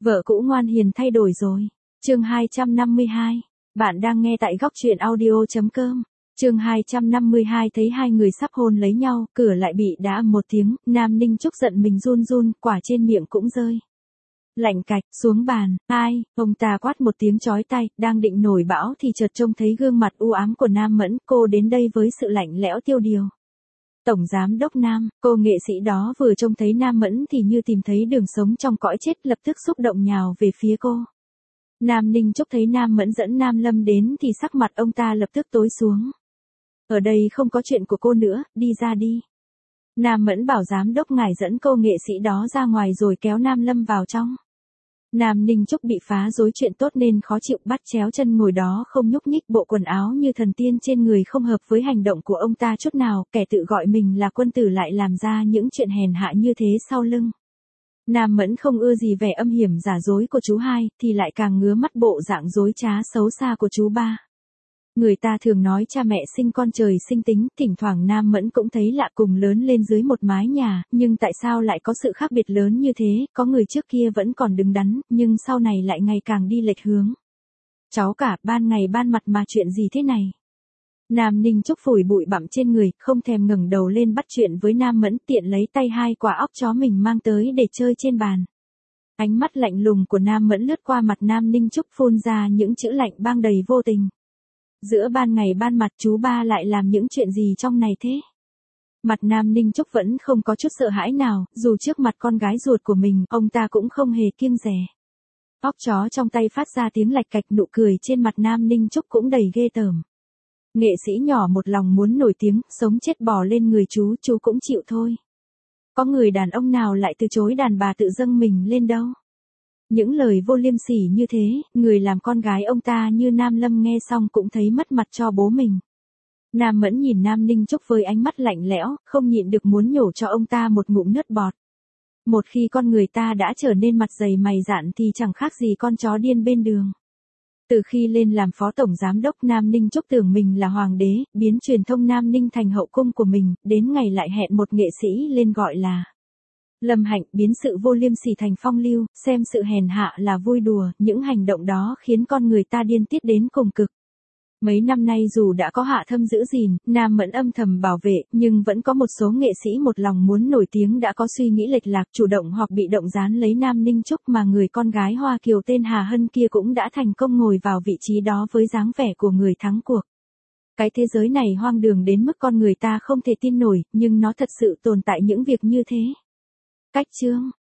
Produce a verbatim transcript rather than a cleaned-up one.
Vợ cũ ngoan hiền thay đổi rồi. Chương hai trăm năm mươi hai. Bạn đang nghe tại góc truyện audio chấm com. Chương hai trăm năm mươi hai thấy hai người sắp hôn lấy nhau, cửa lại bị đá ầm một tiếng, Nam Ninh Trúc giận mình run run, quả trên miệng cũng rơi. Lạnh cạch, xuống bàn, ai, ông ta quát một tiếng chói tai, đang định nổi bão thì chợt trông thấy gương mặt u ám của Nam Mẫn, cô đến đây với sự lạnh lẽo tiêu điều. Tổng giám đốc Nam, cô nghệ sĩ đó vừa trông thấy Nam Mẫn thì như tìm thấy đường sống trong cõi chết, lập tức xúc động nhào về phía cô. Nam Ninh Trúc thấy Nam Mẫn dẫn Nam Lâm đến thì sắc mặt ông ta lập tức tối xuống. Ở đây không có chuyện của cô nữa, đi ra đi. Nam Mẫn bảo giám đốc ngài dẫn cô nghệ sĩ đó ra ngoài rồi kéo Nam Lâm vào trong. Nam Ninh Trúc bị phá rối chuyện tốt nên khó chịu, bắt chéo chân ngồi đó không nhúc nhích, bộ quần áo như thần tiên trên người không hợp với hành động của ông ta chút nào, kẻ tự gọi mình là quân tử lại làm ra những chuyện hèn hạ như thế sau lưng. Nam Mẫn không ưa gì vẻ âm hiểm giả dối của chú hai, thì lại càng ngứa mắt bộ dạng dối trá xấu xa của chú ba. Người ta thường nói cha mẹ sinh con trời sinh tính, thỉnh thoảng Nam Mẫn cũng thấy lạ, cùng lớn lên dưới một mái nhà, nhưng tại sao lại có sự khác biệt lớn như thế, có người trước kia vẫn còn đứng đắn, nhưng sau này lại ngày càng đi lệch hướng. Cháu cả, ban ngày ban mặt mà chuyện gì thế này? Nam Ninh Trúc phủi bụi bặm trên người, không thèm ngẩng đầu lên bắt chuyện với Nam Mẫn, tiện lấy tay hai quả óc chó mình mang tới để chơi trên bàn. Ánh mắt lạnh lùng của Nam Mẫn lướt qua mặt Nam Ninh Trúc, phun ra những chữ lạnh băng đầy vô tình. Giữa ban ngày ban mặt chú ba lại làm những chuyện gì trong này thế? Mặt Nam Ninh Trúc vẫn không có chút sợ hãi nào, dù trước mặt con gái ruột của mình, ông ta cũng không hề kiêng dè. Óc chó trong tay phát ra tiếng lạch cạch, nụ cười trên mặt Nam Ninh Trúc cũng đầy ghê tởm. Nghệ sĩ nhỏ một lòng muốn nổi tiếng, sống chết bò lên người chú, chú cũng chịu thôi. Có người đàn ông nào lại từ chối đàn bà tự dâng mình lên đâu. Những lời vô liêm sỉ như thế, người làm con gái ông ta như Nam Lâm nghe xong cũng thấy mất mặt cho bố mình. Nam Mẫn nhìn Nam Ninh Trúc với ánh mắt lạnh lẽo, không nhịn được muốn nhổ cho ông ta một ngụm nước bọt. Một khi con người ta đã trở nên mặt dày mày dạn thì chẳng khác gì con chó điên bên đường. Từ khi lên làm phó tổng giám đốc, Nam Ninh Trúc tưởng mình là hoàng đế, biến truyền thông Nam Ninh thành hậu cung của mình, đến ngày lại hẹn một nghệ sĩ lên gọi là Lâm Hạnh, biến sự vô liêm sỉ thành phong lưu, xem sự hèn hạ là vui đùa, những hành động đó khiến con người ta điên tiết đến cùng cực. Mấy năm nay dù đã có Hạ Thâm giữ gìn, Nam Mẫn âm thầm bảo vệ, nhưng vẫn có một số nghệ sĩ một lòng muốn nổi tiếng đã có suy nghĩ lệch lạc, chủ động hoặc bị động dán lấy Nam Ninh Trúc, mà người con gái Hoa Kiều tên Hà Hân kia cũng đã thành công ngồi vào vị trí đó với dáng vẻ của người thắng cuộc. Cái thế giới này hoang đường đến mức con người ta không thể tin nổi, nhưng nó thật sự tồn tại những việc như thế. Cách chương.